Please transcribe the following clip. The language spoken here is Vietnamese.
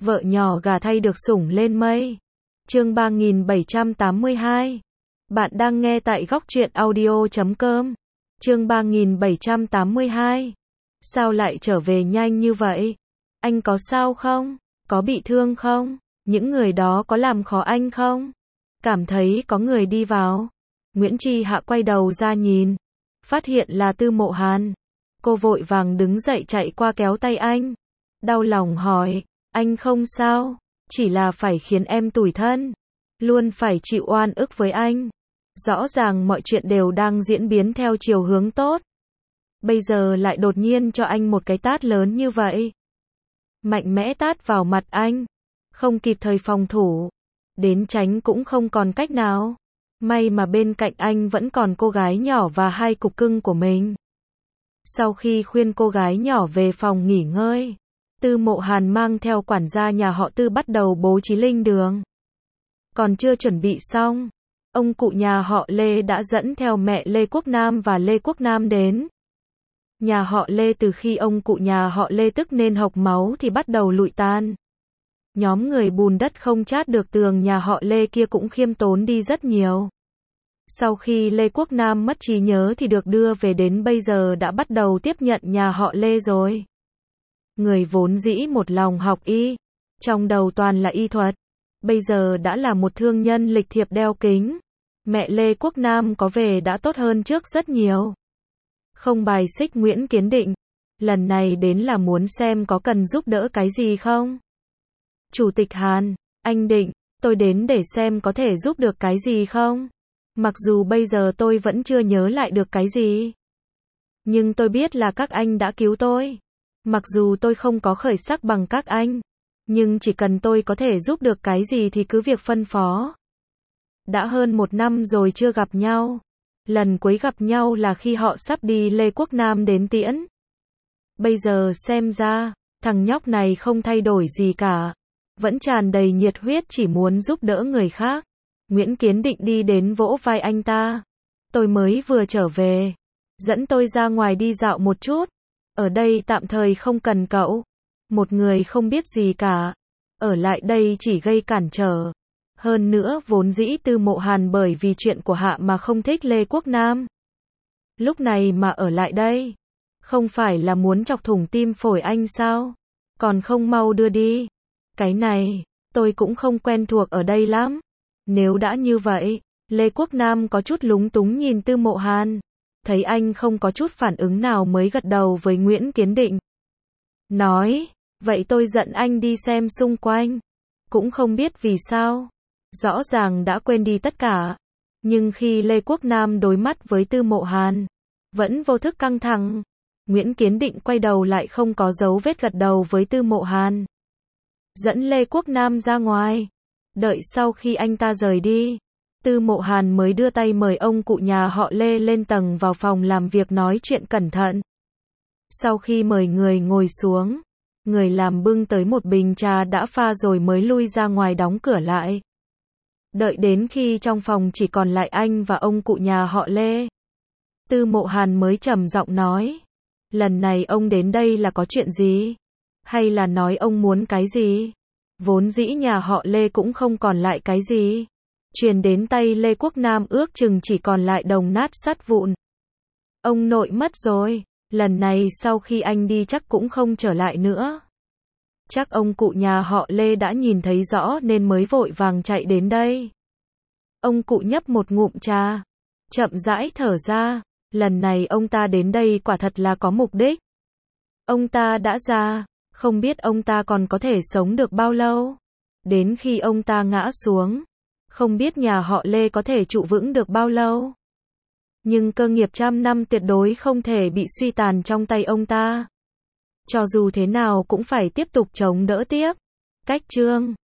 Vợ nhỏ gà thay được sủng lên mây. Chương 3782. Bạn đang nghe tại góc truyện audio.com. Chương 3782. Sao lại trở về nhanh như vậy? Anh có sao không? Có bị thương không? Những người đó có làm khó anh không? Cảm thấy có người đi vào. Nguyễn Tri Hạ quay đầu ra nhìn. Phát hiện là Tư Mộ Hàn. Cô vội vàng đứng dậy chạy qua kéo tay anh. Đau lòng hỏi, anh không sao, chỉ là phải khiến em tủi thân. Luôn phải chịu oan ức với anh. Rõ ràng mọi chuyện đều đang diễn biến theo chiều hướng tốt. Bây giờ lại đột nhiên cho anh một cái tát lớn như vậy. Mạnh mẽ tát vào mặt anh. Không kịp thời phòng thủ. Đến tránh cũng không còn cách nào. May mà bên cạnh anh vẫn còn cô gái nhỏ và hai cục cưng của mình. Sau khi khuyên cô gái nhỏ về phòng nghỉ ngơi, Tư Mộ Hàn mang theo quản gia nhà họ Tư bắt đầu bố trí linh đường. Còn chưa chuẩn bị xong, ông cụ nhà họ Lê đã dẫn theo mẹ Lê Quốc Nam và Lê Quốc Nam đến. Nhà họ Lê từ khi ông cụ nhà họ Lê tức nên hộc máu thì bắt đầu lụi tan. Nhóm người bùn đất không chát được tường nhà họ Lê kia cũng khiêm tốn đi rất nhiều. Sau khi Lê Quốc Nam mất trí nhớ thì được đưa về, đến bây giờ đã bắt đầu tiếp nhận nhà họ Lê rồi. Người vốn dĩ một lòng học y, trong đầu toàn là y thuật, bây giờ đã là một thương nhân lịch thiệp đeo kính. Mẹ Lê Quốc Nam có về đã tốt hơn trước rất nhiều. Không bài xích Nguyễn Kiến Định, lần này đến là muốn xem có cần giúp đỡ cái gì không. Chủ tịch Hàn, anh Định, tôi đến để xem có thể giúp được cái gì không. Mặc dù bây giờ tôi vẫn chưa nhớ lại được cái gì, nhưng tôi biết là các anh đã cứu tôi. Mặc dù tôi không có khởi sắc bằng các anh, nhưng chỉ cần tôi có thể giúp được cái gì thì cứ việc phân phó. Đã hơn 1 năm rồi chưa gặp nhau. Lần cuối gặp nhau là khi họ sắp đi Lê Quốc Nam đến tiễn. Bây giờ xem ra, thằng nhóc này không thay đổi gì cả. Vẫn tràn đầy nhiệt huyết chỉ muốn giúp đỡ người khác. Nguyễn Kiến Định đi đến vỗ vai anh ta. Tôi mới vừa trở về. Dẫn tôi ra ngoài đi dạo một chút. Ở đây tạm thời không cần cậu. Một người không biết gì cả. Ở lại đây chỉ gây cản trở. Hơn nữa vốn dĩ Tư Mộ Hàn bởi vì chuyện của Hạ mà không thích Lê Quốc Nam. Lúc này mà ở lại đây, không phải là muốn chọc thủng tim phổi anh sao? Còn không mau đưa đi. Cái này, tôi cũng không quen thuộc ở đây lắm. Nếu đã như vậy, Lê Quốc Nam có chút lúng túng nhìn Tư Mộ Hàn. Thấy anh không có chút phản ứng nào mới gật đầu với Nguyễn Kiến Định. Nói, vậy tôi dẫn anh đi xem xung quanh. Cũng không biết vì sao. Rõ ràng đã quên đi tất cả. Nhưng khi Lê Quốc Nam đối mắt với Tư Mộ Hàn, vẫn vô thức căng thẳng. Nguyễn Kiến Định quay đầu lại không có dấu vết gật đầu với Tư Mộ Hàn. Dẫn Lê Quốc Nam ra ngoài. Đợi sau khi anh ta rời đi, Tư Mộ Hàn mới đưa tay mời ông cụ nhà họ Lê lên tầng vào phòng làm việc nói chuyện cẩn thận. Sau khi mời người ngồi xuống, người làm bưng tới một bình trà đã pha rồi mới lui ra ngoài đóng cửa lại. Đợi đến khi trong phòng chỉ còn lại anh và ông cụ nhà họ Lê, Tư Mộ Hàn mới trầm giọng nói. Lần này ông đến đây là có chuyện gì? Hay là nói ông muốn cái gì? Vốn dĩ nhà họ Lê cũng không còn lại cái gì. Truyền đến tay Lê Quốc Nam ước chừng chỉ còn lại đồng nát sắt vụn. Ông nội mất rồi, lần này sau khi anh đi chắc cũng không trở lại nữa. Chắc ông cụ nhà họ Lê đã nhìn thấy rõ nên mới vội vàng chạy đến đây. Ông cụ nhấp một ngụm trà, chậm rãi thở ra. Lần này ông ta đến đây quả thật là có mục đích. Ông ta đã già, không biết ông ta còn có thể sống được bao lâu. Đến khi ông ta ngã xuống, không biết nhà họ Lê có thể trụ vững được bao lâu. Nhưng cơ nghiệp 100 năm tuyệt đối không thể bị suy tàn trong tay ông ta. Cho dù thế nào cũng phải tiếp tục chống đỡ tiếp. Cách chương